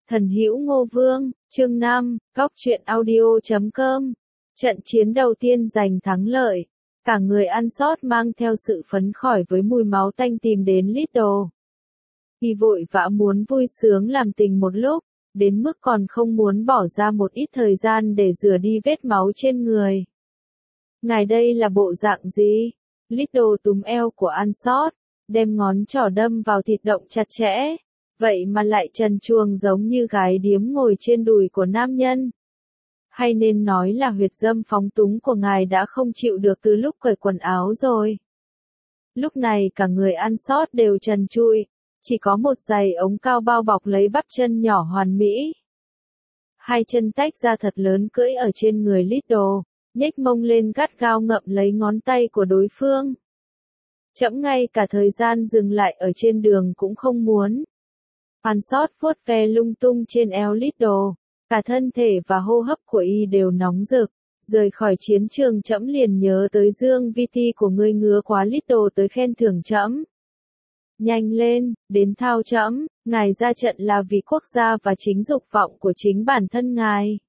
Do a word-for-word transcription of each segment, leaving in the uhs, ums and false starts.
Thần Hữu Ngô Vương, chương năm, góc truyện audio chấm com. Trận chiến đầu tiên giành thắng lợi. Cả người ăn sót mang theo sự phấn khởi với mùi máu tanh tìm đến Little. Y vội vã muốn vui sướng làm tình một lúc, đến mức còn không muốn bỏ ra một ít thời gian để rửa đi vết máu trên người. Ngài đây là bộ dạng gì? Little túm eo của ăn sót, đem ngón trỏ đâm vào thịt động chặt chẽ. Vậy mà lại trần truồng giống như gái điếm ngồi trên đùi của nam nhân. Hay nên nói là huyệt dâm phóng túng của ngài đã không chịu được từ lúc cởi quần áo rồi. Lúc này cả người ăn sót đều trần trụi, chỉ có một giày ống cao bao bọc lấy bắp chân nhỏ hoàn mỹ. Hai chân tách ra thật lớn cưỡi ở trên người Little, nhếch mông lên gắt gao ngậm lấy ngón tay của đối phương. Chẫm ngay cả thời gian dừng lại ở trên đường cũng không muốn. Ăn sót vuốt ve lung tung trên eo Little, cả thân thể và hô hấp của y đều nóng rực. Rời khỏi chiến trường trẫm liền nhớ tới Dương Vi Ti của ngươi ngứa quá Little tới khen thưởng trẫm. Nhanh lên, đến thao trẫm, ngài ra trận là vì quốc gia và chính dục vọng của chính bản thân ngài.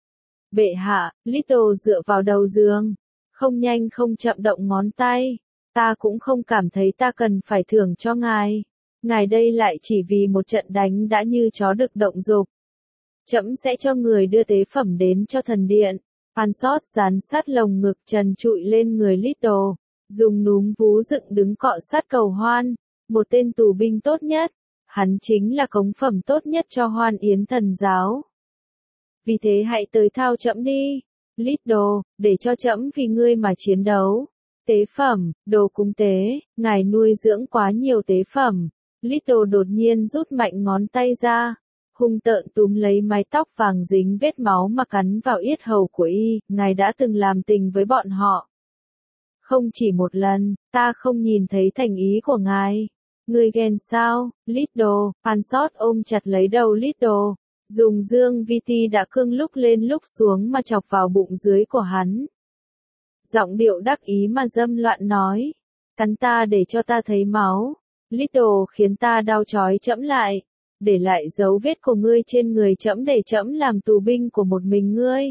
Bệ hạ, Little dựa vào đầu giường, không nhanh không chậm động ngón tay, ta cũng không cảm thấy ta cần phải thưởng cho ngài. Ngài đây lại chỉ vì một trận đánh đã như chó đực động dục. Trẫm sẽ cho người đưa tế phẩm đến cho thần điện. Ăn sót dán sát lồng ngực trần trụi lên người Little, dùng núm vú dựng đứng cọ sát cầu hoan, một tên tù binh tốt nhất, hắn chính là cống phẩm tốt nhất cho Hoan Yến thần giáo. Vì thế hãy tới thao trẫm đi, Little, để cho trẫm vì ngươi mà chiến đấu. Tế phẩm, đồ cúng tế, ngài nuôi dưỡng quá nhiều tế phẩm. Little đột nhiên rút mạnh ngón tay ra, hung tợn túm lấy mái tóc vàng dính vết máu mà cắn vào yết hầu của y, ngài đã từng làm tình với bọn họ. Không chỉ một lần, ta không nhìn thấy thành ý của ngài. Ngươi ghen sao, Little, ăn sót ôm chặt lấy đầu Little, dùng Dương Vi Ti đã cương lúc lên lúc xuống mà chọc vào bụng dưới của hắn. Giọng điệu đắc ý mà dâm loạn nói, cắn ta để cho ta thấy máu. Little khiến ta đau chói trẫm lại, để lại dấu vết của ngươi trên người trẫm để trẫm làm tù binh của một mình ngươi.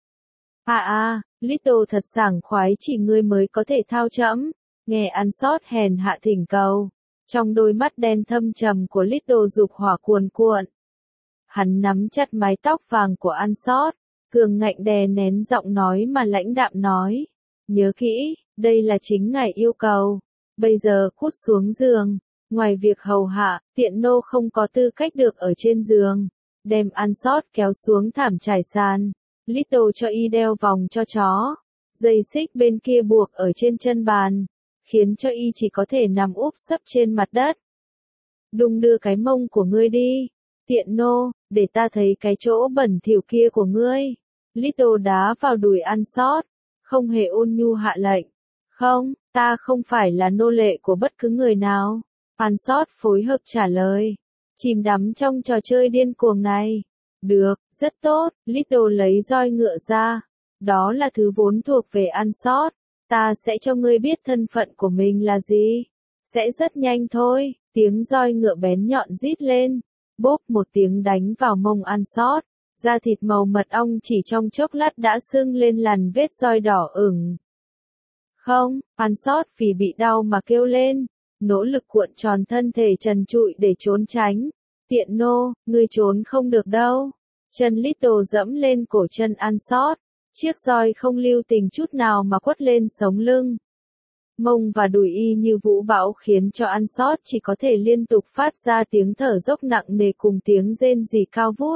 À à, Little thật sảng khoái chỉ ngươi mới có thể thao trẫm, nghe ăn sót hèn hạ thỉnh cầu. Trong đôi mắt đen thâm trầm của Little dục hỏa cuồn cuộn. Hắn nắm chặt mái tóc vàng của ăn sót, cường ngạnh đè nén giọng nói mà lãnh đạm nói. Nhớ kỹ, đây là chính ngài yêu cầu. Bây giờ cút xuống giường. Ngoài việc hầu hạ, tiện nô không có tư cách được ở trên giường. Đem ăn sót kéo xuống thảm trải sàn. Little cho y đeo vòng cho chó. Dây xích bên kia buộc ở trên chân bàn. Khiến cho y chỉ có thể nằm úp sấp trên mặt đất. Đung đưa cái mông của ngươi đi. Tiện nô, để ta thấy cái chỗ bẩn thỉu kia của ngươi. Little đá vào đùi ăn sót. Không hề ôn nhu hạ lệnh. Không, ta không phải là nô lệ của bất cứ người nào. Ăn sót phối hợp trả lời. Chìm đắm trong trò chơi điên cuồng này. Được, rất tốt, Little lấy roi ngựa ra. Đó là thứ vốn thuộc về ăn sót. Ta sẽ cho ngươi biết thân phận của mình là gì. Sẽ rất nhanh thôi, tiếng roi ngựa bén nhọn rít lên. Bốp một tiếng đánh vào mông ăn sót. Da thịt màu mật ong chỉ trong chốc lát đã sưng lên làn vết roi đỏ ửng. Không, ăn sót vì bị đau mà kêu lên. Nỗ lực cuộn tròn thân thể trần trụi để trốn tránh. Tiện nô, ngươi trốn không được đâu. Chân Little dẫm lên cổ chân ăn sót. Chiếc roi không lưu tình chút nào mà quất lên sống lưng. Mông và đùi y như vũ bão khiến cho ăn sót chỉ có thể liên tục phát ra tiếng thở dốc nặng nề cùng tiếng rên rỉ cao vút.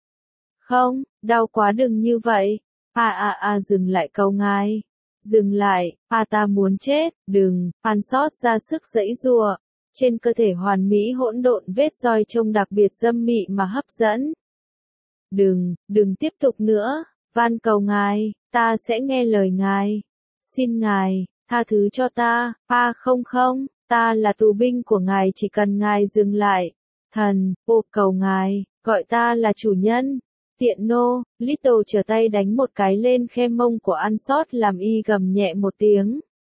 Không, đau quá đừng như vậy. À à à dừng lại cầu ngài. Dừng lại, à ta muốn chết, đừng, ăn sót ra sức giãy giụa. Trên cơ thể hoàn mỹ hỗn độn vết roi trông đặc biệt dâm mị mà hấp dẫn. Đừng, đừng tiếp tục nữa, van cầu ngài, ta sẽ nghe lời ngài. Xin ngài, tha thứ cho ta, à không không, ta là tù binh của ngài chỉ cần ngài dừng lại. Thần, ô cầu ngài, gọi ta là chủ nhân. Tiện nô, Little trở tay đánh một cái lên khe mông của ăn sót làm y gầm nhẹ một tiếng.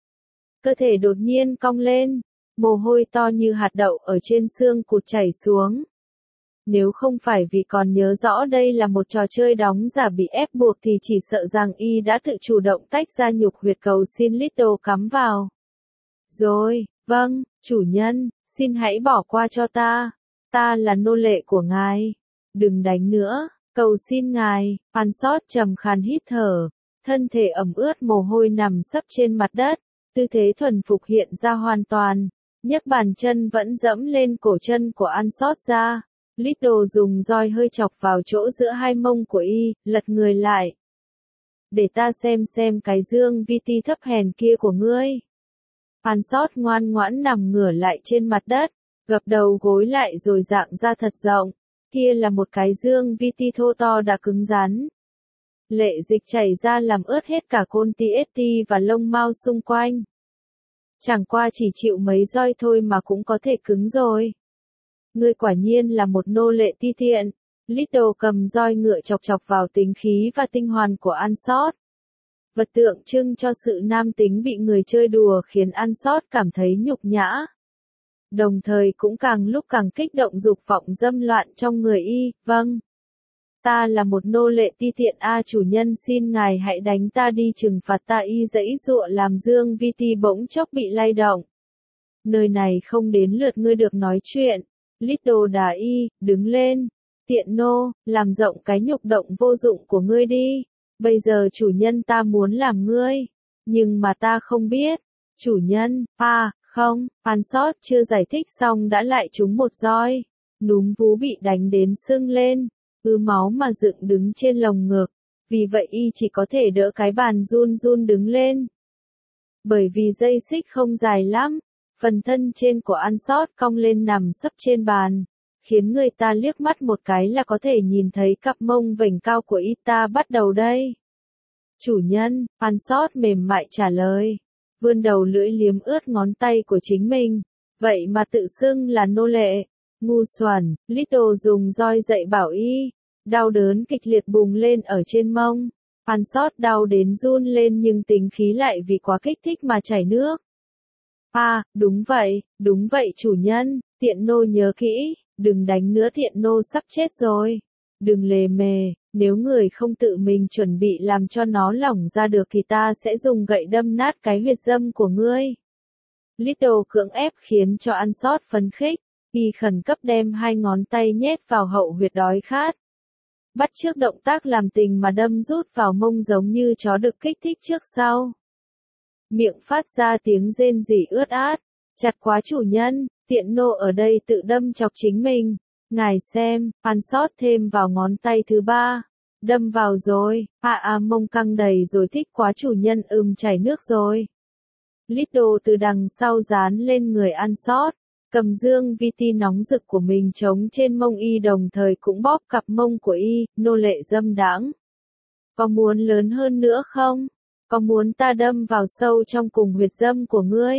Cơ thể đột nhiên cong lên, mồ hôi to như hạt đậu ở trên xương cụt chảy xuống. Nếu không phải vì còn nhớ rõ đây là một trò chơi đóng giả bị ép buộc thì chỉ sợ rằng y đã tự chủ động tách ra nhục huyệt cầu xin Little cắm vào. Rồi, vâng, chủ nhân, xin hãy bỏ qua cho ta. Ta là nô lệ của ngài. Đừng đánh nữa, cầu xin ngài. Pansort trầm khàn hít thở, thân thể ẩm ướt mồ hôi nằm sấp trên mặt đất, tư thế thuần phục hiện ra hoàn toàn, nhấc bàn chân vẫn dẫm lên cổ chân của Ansort ra. Little dùng roi hơi chọc vào chỗ giữa hai mông của y, lật người lại. Để ta xem xem cái dương vi ti thấp hèn kia của ngươi. Ansort ngoan ngoãn nằm ngửa lại trên mặt đất, gập đầu gối lại rồi dạng ra thật rộng. Kia là một cái dương vi ti thô to đã cứng rắn. Lệ dịch chảy ra làm ướt hết cả côn ti ét ti và lông mao xung quanh. Chẳng qua chỉ chịu mấy roi thôi mà cũng có thể cứng rồi. Ngươi quả nhiên là một nô lệ ti tiện. Little cầm roi ngựa chọc chọc vào tính khí và tinh hoàn của Ansort. Vật tượng trưng cho sự nam tính bị người chơi đùa khiến Ansort cảm thấy nhục nhã. Đồng thời cũng càng lúc càng kích động dục vọng dâm loạn trong người y. Vâng. Ta là một nô lệ ti tiện a chủ nhân xin ngài hãy đánh ta đi trừng phạt ta y giãy giụa làm dương vi ti bỗng chốc bị lay động. Nơi này không đến lượt ngươi được nói chuyện. Little đá y, đứng lên. Tiện nô, làm rộng cái nhục động vô dụng của ngươi đi. Bây giờ chủ nhân ta muốn làm ngươi. Nhưng mà ta không biết. Chủ nhân, à, không, Pansort chưa giải thích xong đã lại trúng một roi. Núm vú bị đánh đến sưng lên. Ứ máu mà dựng đứng trên lồng ngực. Vì vậy y chỉ có thể đỡ cái bàn run run đứng lên. Bởi vì dây xích không dài lắm. Phần thân trên của Ansort cong lên nằm sấp trên bàn, khiến người ta liếc mắt một cái là có thể nhìn thấy cặp mông vểnh cao của y. Ta bắt đầu đây. Chủ nhân, Ansort mềm mại trả lời, vươn đầu lưỡi liếm ướt ngón tay của chính mình. Vậy mà tự xưng là nô lệ. Ngu xuẩn, Little dùng roi dạy bảo y. Đau đớn kịch liệt bùng lên ở trên mông. Ansort đau đến run lên nhưng tính khí lại vì quá kích thích mà chảy nước. À, đúng vậy, đúng vậy chủ nhân, tiện nô nhớ kỹ, đừng đánh nữa tiện nô sắp chết rồi. Đừng lề mề, nếu người không tự mình chuẩn bị làm cho nó lỏng ra được thì ta sẽ dùng gậy đâm nát cái huyệt dâm của ngươi. Little cưỡng ép khiến cho Ansort phấn khích, y khẩn cấp đem hai ngón tay nhét vào hậu huyệt đói khát. Bắt chước động tác làm tình mà đâm rút vào mông giống như chó được kích thích trước sau. Miệng phát ra tiếng rên rỉ ướt át. Chặt quá chủ nhân, tiện nô ở đây tự đâm chọc chính mình. Ngài xem, Ansort thêm vào ngón tay thứ ba. Đâm vào rồi, à à mông căng đầy rồi thích quá chủ nhân ừm chảy nước rồi. Little từ đằng sau dán lên người Ansort, cầm dương vi ti nóng rực của mình chống trên mông y đồng thời cũng bóp cặp mông của y, nô lệ dâm đãng. Có muốn lớn hơn nữa không? Có muốn ta đâm vào sâu trong cùng huyệt dâm của ngươi?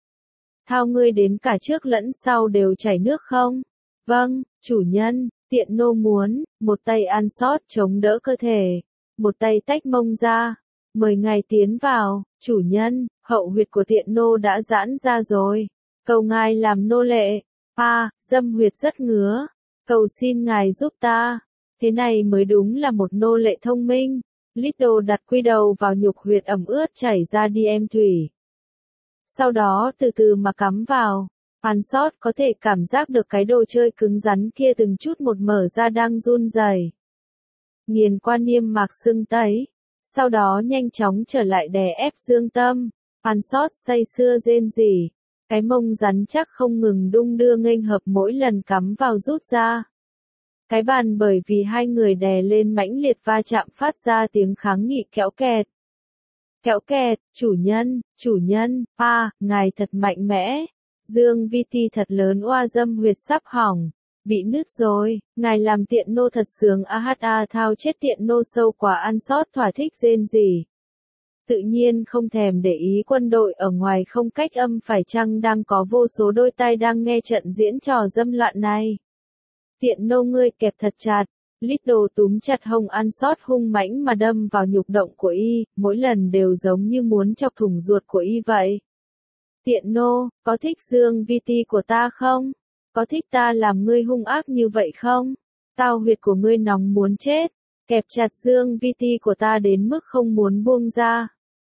Thao ngươi đến cả trước lẫn sau đều chảy nước không? Vâng, chủ nhân, tiện nô muốn, một tay Ansort chống đỡ cơ thể, một tay tách mông ra. Mời ngài tiến vào, chủ nhân, hậu huyệt của tiện nô đã giãn ra rồi. Cầu ngài làm nô lệ. À, dâm huyệt rất ngứa. Cầu xin ngài giúp ta. Thế này mới đúng là một nô lệ thông minh. Little đặt quy đầu vào nhục huyệt ẩm ướt chảy ra đi em thủy. Sau đó từ từ mà cắm vào. Ansort có thể cảm giác được cái đồ chơi cứng rắn kia từng chút một mở ra đang run rẩy. Nghiền qua niêm mạc xương tấy. Sau đó nhanh chóng trở lại đè ép dương tâm. Ansort say sưa rên rỉ. Cái mông rắn chắc không ngừng đung đưa nghênh hợp mỗi lần cắm vào rút ra. Cái bàn bởi vì hai người đè lên mãnh liệt va chạm phát ra tiếng kháng nghị kéo kẹt. Kéo kẹt, chủ nhân, chủ nhân, à, ngài thật mạnh mẽ. Dương vi ti thật lớn oa dâm huyệt sắp hỏng. Bị nứt rồi, ngài làm tiện nô thật sướng a hát a thao chết tiện nô sâu quá Ansort thỏa thích rên rỉ. Tự nhiên không thèm để ý quân đội ở ngoài không cách âm phải chăng đang có vô số đôi tai đang nghe trận diễn trò dâm loạn này. Tiện nô ngươi kẹp thật chặt, Little túm chặt hông Ansort hung mãnh mà đâm vào nhục động của y, mỗi lần đều giống như muốn chọc thủng ruột của y vậy. Tiện nô, có thích dương vi ti của ta không? Có thích ta làm ngươi hung ác như vậy không? Tao huyệt của ngươi nóng muốn chết, kẹp chặt dương vi ti của ta đến mức không muốn buông ra.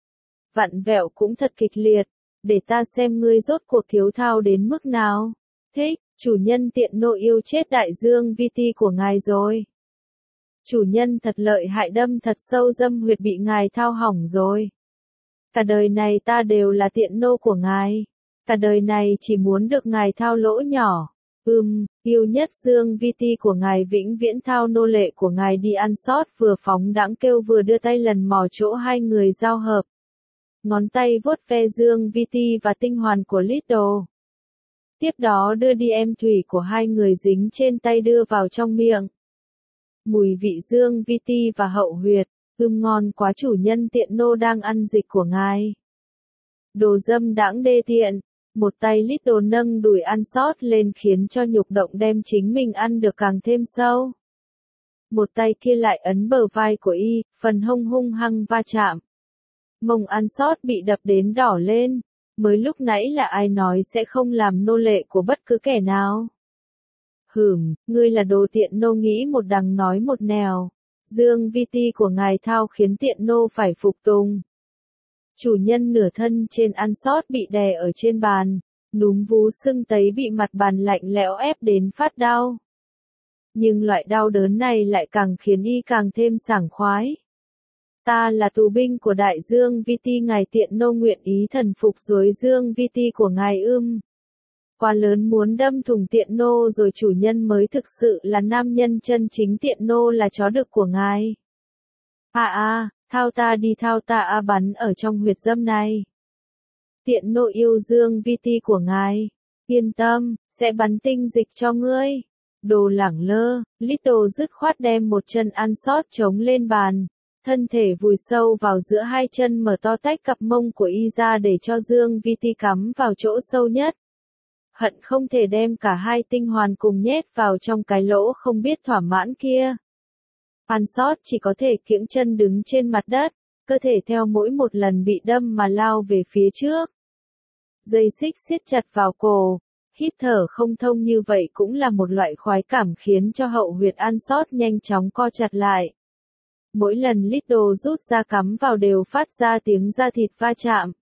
Vặn vẹo cũng thật kịch liệt, để ta xem ngươi rốt cuộc thiếu thao đến mức nào. Thích, chủ nhân tiện nô yêu chết đại dương vi ti của ngài rồi. Chủ nhân thật lợi hại, đâm thật sâu dâm huyệt bị ngài thao hỏng rồi. Cả đời này ta đều là tiện nô của ngài. Cả đời này chỉ muốn được ngài thao lỗ nhỏ. Ừm, yêu nhất dương vi ti của ngài vĩnh viễn thao nô lệ của ngài đi ăn sót, vừa phóng đãng kêu vừa đưa tay lần mò chỗ hai người giao hợp. Ngón tay vuốt ve dương vi ti và tinh hoàn của Little. Tiếp đó đưa đi em thủy của hai người dính trên tay đưa vào trong miệng. Mùi vị dương vi ti và hậu huyệt, ưm ngon quá, chủ nhân tiện nô đang ăn dịch của ngài. Đồ dâm đãng đê tiện, một tay Little nâng đùi ăn sót lên khiến cho nhục động đem chính mình ăn được càng thêm sâu. Một tay kia lại ấn bờ vai của y, phần hông hung hăng va chạm. Mông ăn sót bị đập đến đỏ lên, mới lúc nãy là ai nói sẽ không làm nô lệ của bất cứ kẻ nào. Hửm, ngươi là đồ tiện nô, nghĩ một đằng nói một nẻo. Dương vi ti của ngài thao khiến tiện nô phải phục tùng. Chủ nhân nửa thân trên ăn sót bị đè ở trên bàn, núm vú sưng tấy bị mặt bàn lạnh lẽo ép đến phát đau. Nhưng loại đau đớn này lại càng khiến y càng thêm sảng khoái. Ta là tù binh của đại dương vi ti, ngài tiện nô nguyện ý thần phục dưới dương vi ti của ngài ưm. Quá lớn muốn đâm thủng tiện nô rồi, chủ nhân mới thực sự là nam nhân chân chính, tiện nô là chó đực của ngài. À à, thao ta đi, thao ta a, bắn ở trong huyệt dâm này. Tiện nô yêu dương vi ti của ngài. Yên tâm, sẽ bắn tinh dịch cho ngươi. Đồ lẳng lơ, Little dứt khoát đem một chân ăn sót chống lên bàn. Thân thể vùi sâu vào giữa hai chân, mở to tách cặp mông của y ra để cho dương vi ti cắm vào chỗ sâu nhất. Hận không thể đem cả hai tinh hoàn cùng nhét vào trong cái lỗ không biết thỏa mãn kia. Ăn sót chỉ có thể kiễng chân đứng trên mặt đất, cơ thể theo mỗi một lần bị đâm mà lao về phía trước. Dây xích siết chặt vào cổ, hít thở không thông như vậy cũng là một loại khoái cảm khiến cho hậu huyệt ăn sót nhanh chóng co chặt lại. Mỗi lần Little rút ra cắm vào đều phát ra tiếng da thịt va chạm.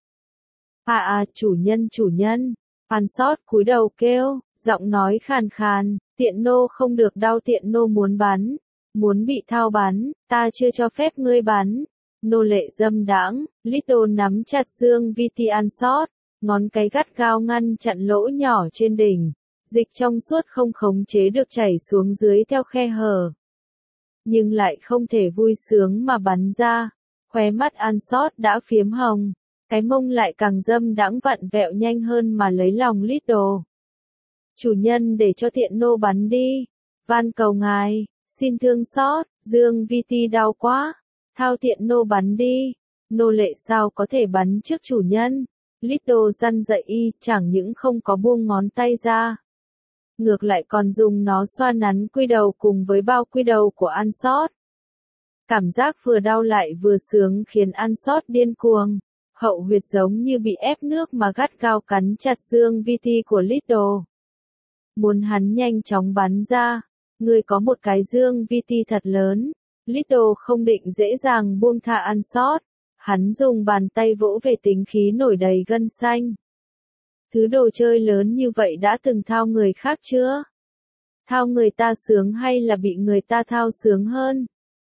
À à, chủ nhân chủ nhân, ăn sót cúi đầu kêu, giọng nói khàn khàn, tiện nô không được đau, tiện nô muốn bắn, muốn bị thao bắn, ta chưa cho phép ngươi bắn. Nô lệ dâm đãng, Little nắm chặt dương vi ti ăn sót, ngón cái gắt gao ngăn chặn lỗ nhỏ trên đỉnh, dịch trong suốt không khống chế được chảy xuống dưới theo khe hở. Nhưng lại không thể vui sướng mà bắn ra, khóe mắt ăn sót đã phiếm hồng, cái mông lại càng dâm đãng vặn vẹo nhanh hơn mà lấy lòng Little. Chủ nhân để cho tiện nô bắn đi, van cầu ngài, xin thương xót, dương vi ti đau quá, thao tiện nô bắn đi. Nô lệ sao có thể bắn trước chủ nhân? Little răn dậy y, chẳng những không có buông ngón tay ra, ngược lại còn dùng nó xoa nắn quy đầu cùng với bao quy đầu của ăn sót. Cảm giác vừa đau lại vừa sướng khiến ăn sót điên cuồng, hậu huyệt giống như bị ép nước mà gắt gao cắn chặt dương vi ti của Little. Muốn hắn nhanh chóng bắn ra, người có một cái dương vi ti thật lớn. Little không định dễ dàng buông thả ăn sót, hắn dùng bàn tay vỗ về tính khí nổi đầy gân xanh. Thứ đồ chơi lớn như vậy đã từng thao người khác chưa? Thao người ta sướng hay là bị người ta thao sướng hơn?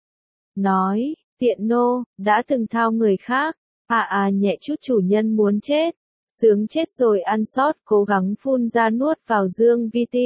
Nói, tiện nô, đã từng thao người khác. À à, nhẹ chút, chủ nhân muốn chết. Sướng chết rồi. Ăn sót cố gắng phun ra nuốt vào dương vi ti.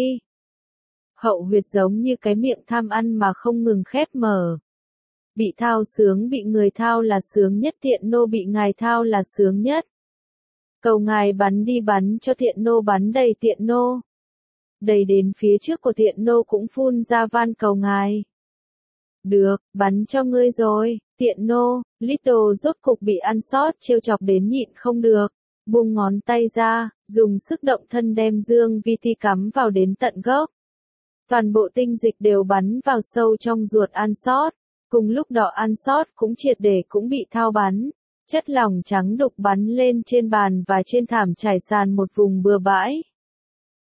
Hậu huyệt giống như cái miệng tham ăn mà không ngừng khép mở. Bị thao sướng, bị người thao là sướng nhất, tiện nô bị ngài thao là sướng nhất. Cầu ngài bắn đi, bắn cho tiện nô, bắn đầy tiện nô. Đầy đến phía trước của tiện nô cũng phun ra van cầu ngài. Được, bắn cho ngươi rồi, tiện nô. Little rốt cục bị ăn sót trêu chọc đến nhịn không được, buông ngón tay ra, dùng sức động thân đem dương vi ti cắm vào đến tận gốc. Toàn bộ tinh dịch đều bắn vào sâu trong ruột ăn sót, cùng lúc đó ăn sót cũng triệt để cũng bị thao bắn. Chất lỏng trắng đục bắn lên trên bàn và trên thảm trải sàn một vùng bừa bãi.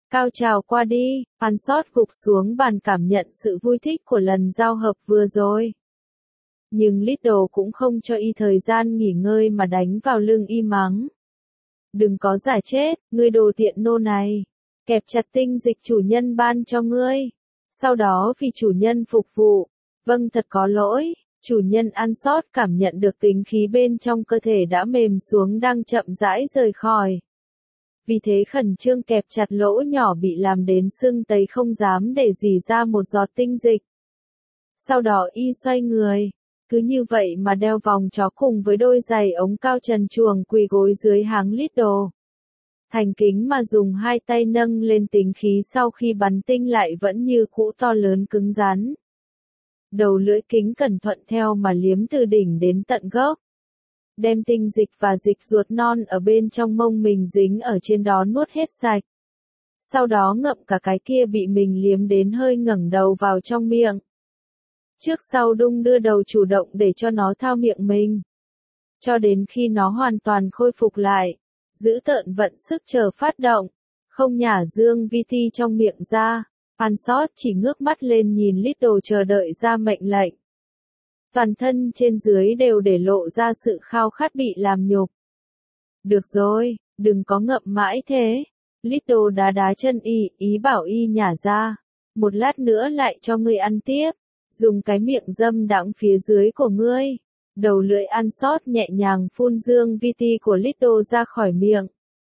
Cao trào qua đi, Ansot gục xuống bàn cảm nhận sự vui thích của lần giao hợp vừa rồi. Nhưng Liddle cũng không cho y thời gian nghỉ ngơi mà đánh vào lưng y mắng. Đừng có giả chết, ngươi đồ tiện nô này. Kẹp chặt tinh dịch chủ nhân ban cho ngươi. Sau đó vì chủ nhân phục vụ. Vâng, thật có lỗi. Chủ nhân Ansot cảm nhận được tính khí bên trong cơ thể đã mềm xuống đang chậm rãi rời khỏi. Vì thế khẩn trương kẹp chặt lỗ nhỏ bị làm đến sưng tấy không dám để rỉ ra một giọt tinh dịch. Sau đó y xoay người. Cứ như vậy mà đeo vòng chó cùng với đôi giày ống cao trần truồng quỳ gối dưới háng Liddle. Thành kính mà dùng hai tay nâng lên tính khí sau khi bắn tinh lại vẫn như cũ to lớn cứng rắn. Đầu lưỡi kính cẩn thuận theo mà liếm từ đỉnh đến tận gốc. Đem tinh dịch và dịch ruột non ở bên trong mông mình dính ở trên đó nuốt hết sạch. Sau đó ngậm cả cái kia bị mình liếm đến hơi ngẩng đầu vào trong miệng. Trước sau đung đưa đầu chủ động để cho nó thao miệng mình. Cho đến khi nó hoàn toàn khôi phục lại. Giữ tợn vận sức chờ phát động. Không nhả dương vi ti trong miệng ra. Ansot chỉ ngước mắt lên nhìn Liddle chờ đợi ra mệnh lệnh. Toàn thân trên dưới đều để lộ ra sự khao khát bị làm nhục. Được rồi, đừng có ngậm mãi thế. Liddle đá đá chân y, ý bảo y nhả ra. Một lát nữa lại cho ngươi ăn tiếp. Dùng cái miệng dâm đãng phía dưới của ngươi. Đầu lưỡi Ansot nhẹ nhàng phun dương vi ti của Liddle ra khỏi miệng.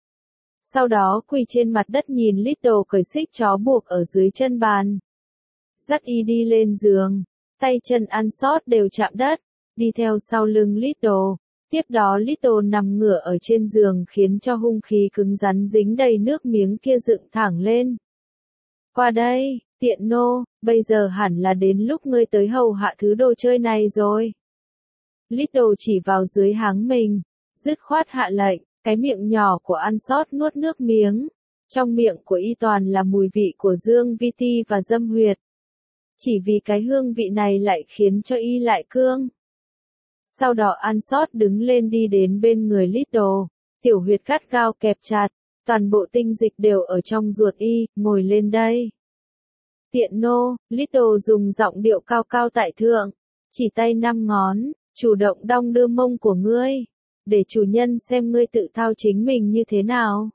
Sau đó quỳ trên mặt đất nhìn Liddle cởi xích chó buộc ở dưới chân bàn. Dắt y đi lên giường. Tay chân Ansot đều chạm đất. Đi theo sau lưng Liddle. Tiếp đó Liddle nằm ngửa ở trên giường khiến cho hung khí cứng rắn dính đầy nước miếng kia dựng thẳng lên. Qua đây, tiện nô, bây giờ hẳn là đến lúc ngươi tới hầu hạ thứ đồ chơi này rồi. Liddle chỉ vào dưới háng mình. Dứt khoát hạ lệnh. Cái miệng nhỏ của Ansot nuốt nước miếng. Trong miệng của y toàn là mùi vị của dương vi ti và dâm huyệt. Chỉ vì cái hương vị này lại khiến cho y lại cương. Sau đó Ansot đứng lên đi đến bên người Liddle. Tiểu huyệt gắt gao kẹp chặt. Toàn bộ tinh dịch đều ở trong ruột y, ngồi lên đây. Tiện nô, Liddle dùng giọng điệu cao cao tại thượng. Chỉ tay năm ngón, chủ động đong đưa mông của ngươi. Để chủ nhân xem ngươi tự thao chính mình như thế nào.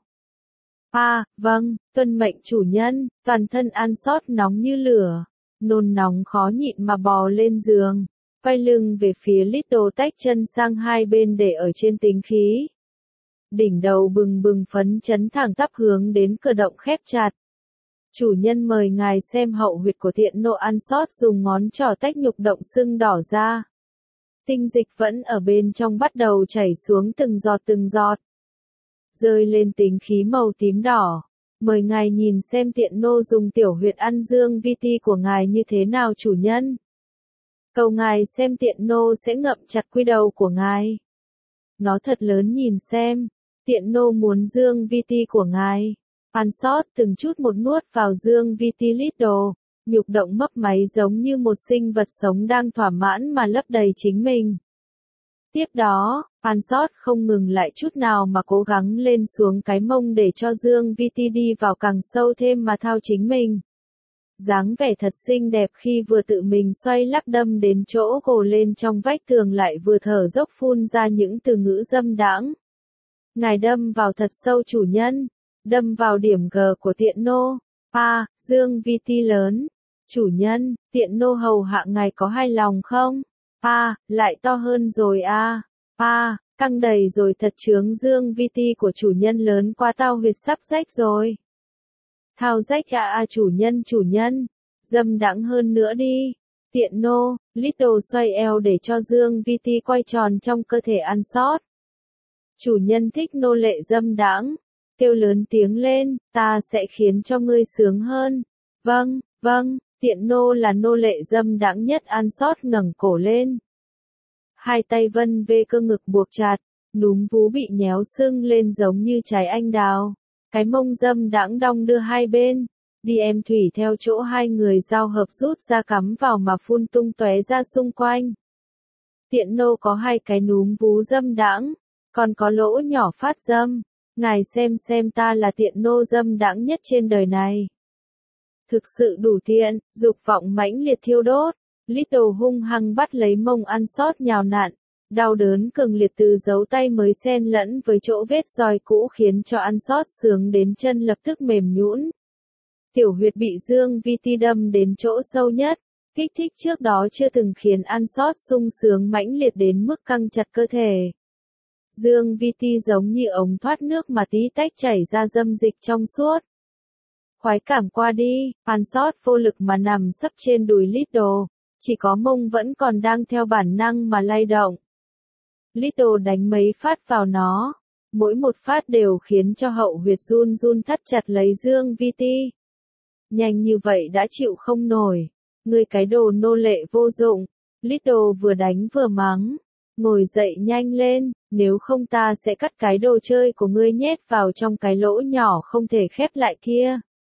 À, vâng, tuân mệnh chủ nhân. Toàn thân Ansot nóng như lửa. Nôn nóng khó nhịn mà bò lên giường. Quay lưng về phía Liddle tách chân sang hai bên để ở trên tính khí. Đỉnh đầu bừng bừng phấn chấn thẳng tắp hướng đến cửa động khép chặt. Chủ nhân mời ngài xem hậu huyệt của thiện nô Ansot dùng ngón trỏ tách nhục động sưng đỏ ra. Tinh dịch vẫn ở bên trong bắt đầu chảy xuống từng giọt từng giọt. Rơi lên tính khí màu tím đỏ. Mời ngài nhìn xem tiện nô dùng tiểu huyệt ăn dương vi ti của ngài như thế nào chủ nhân. Cầu ngài xem tiện nô sẽ ngậm chặt quy đầu của ngài. Nó thật lớn nhìn xem. Tiện nô muốn dương vi ti của ngài. Ansot từng chút một nuốt vào dương vi ti Liddle. Nhục động mấp máy giống như một sinh vật sống đang thỏa mãn mà lấp đầy chính mình. Tiếp đó, Ansot không ngừng lại chút nào mà cố gắng lên xuống cái mông để cho dương vi ti đi vào càng sâu thêm mà thao chính mình. Dáng vẻ thật xinh đẹp khi vừa tự mình xoay lắp đâm đến chỗ gồ lên trong vách tường lại vừa thở dốc phun ra những từ ngữ dâm đãng. Ngài đâm vào thật sâu chủ nhân. Đâm vào điểm G của tiện nô. À, dương vi ti lớn. Chủ nhân, tiện nô hầu hạ ngài có hài lòng không? À, lại to hơn rồi à. À, căng đầy rồi thật chướng dương vi ti của chủ nhân lớn quá tao huyệt sắp rách rồi. Thao rách à à chủ nhân chủ nhân. Dâm đãng hơn nữa đi. Tiện nô, Liddle xoay eo để cho dương vi ti quay tròn trong cơ thể Ansot. Chủ nhân thích nô lệ dâm đãng. Kêu lớn tiếng lên, ta sẽ khiến cho ngươi sướng hơn. Vâng, vâng, tiện nô là nô lệ dâm đãng nhất. Ansot ngẩng cổ lên. Hai tay vân về cơ ngực buộc chặt, núm vú bị nhéo sưng lên giống như trái anh đào. Cái mông dâm đãng đong đưa hai bên. Đi em thủy theo chỗ hai người giao hợp rút ra cắm vào mà phun tung tóe ra xung quanh. Tiện nô có hai cái núm vú dâm đãng, còn có lỗ nhỏ phát dâm. Ngài xem xem ta là tiện nô dâm đãng nhất trên đời này. Thực sự đủ tiện, dục vọng mãnh liệt thiêu đốt. Little hung hăng bắt lấy mông ăn sót nhào nặn. Đau đớn cường liệt từ dấu tay mới xen lẫn với chỗ vết roi cũ khiến cho ăn sót sướng đến chân lập tức mềm nhũn. Tiểu huyệt bị Dương Vi Ti đâm đến chỗ sâu nhất, kích thích trước đó chưa từng khiến ăn sót sung sướng mãnh liệt đến mức căng chặt cơ thể. Dương Vi Ti giống như ống thoát nước mà tí tách chảy ra dâm dịch trong suốt. Khoái cảm qua đi, ăn sót vô lực mà nằm sấp trên đùi Little, chỉ có mông vẫn còn đang theo bản năng mà lay động. Little đánh mấy phát vào nó, mỗi một phát đều khiến cho hậu huyệt run run thắt chặt lấy Dương Vi Ti. Nhanh như vậy đã chịu không nổi, ngươi cái đồ nô lệ vô dụng, Little vừa đánh vừa mắng, ngồi dậy nhanh lên, nếu không ta sẽ cắt cái đồ chơi của ngươi nhét vào trong cái lỗ nhỏ không thể khép lại kia.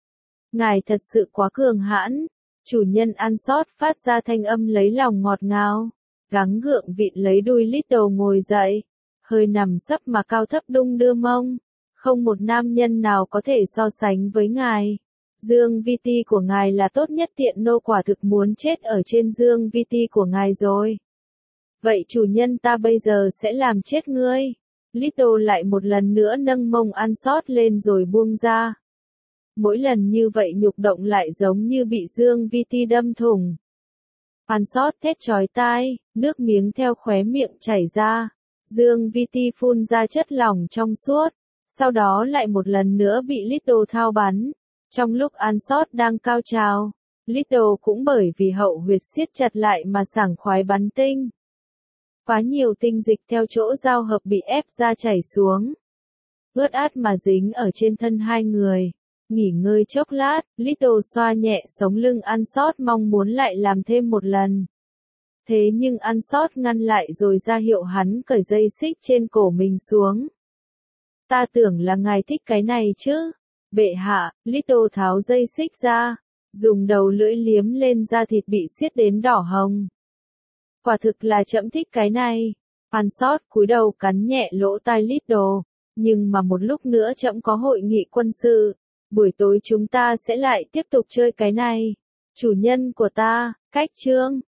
Ngài thật sự quá cường hãn, chủ nhân ăn sót phát ra thanh âm lấy lòng ngọt ngào, gắng gượng vịn lấy đuôi Little ngồi dậy, hơi nằm sấp mà cao thấp đung đưa mông, không một nam nhân nào có thể so sánh với ngài. Dương Vi Ti của ngài là tốt nhất, tiện nô quả thực muốn chết ở trên Dương Vi Ti của ngài rồi. Vậy chủ nhân ta bây giờ sẽ làm chết ngươi. Little lại một lần nữa nâng mông ăn sót lên rồi buông ra. Mỗi lần như vậy nhục động lại giống như bị Dương Vi Ti đâm thủng. Ăn sót thét chói tai, nước miếng theo khóe miệng chảy ra. Dương Vi Ti phun ra chất lỏng trong suốt, sau đó lại một lần nữa bị Little thao bắn. Trong lúc ăn sót đang cao trào, Little cũng bởi vì hậu huyệt siết chặt lại mà sảng khoái bắn tinh. Quá nhiều tinh dịch theo chỗ giao hợp bị ép ra chảy xuống. Ướt át mà dính ở trên thân hai người. Nghỉ ngơi chốc lát, Little xoa nhẹ sống lưng ăn sót mong muốn lại làm thêm một lần. Thế nhưng ăn sót ngăn lại rồi ra hiệu hắn cởi dây xích trên cổ mình xuống. Ta tưởng là ngài thích cái này chứ. Bệ hạ, Little tháo dây xích ra, dùng đầu lưỡi liếm lên da thịt bị siết đến đỏ hồng. Quả thực là trẫm thích cái này. Ăn sót cúi đầu cắn nhẹ lỗ tai Little, nhưng mà một lúc nữa trẫm có hội nghị quân sự, buổi tối chúng ta sẽ lại tiếp tục chơi cái này. Chủ nhân của ta, cách chương.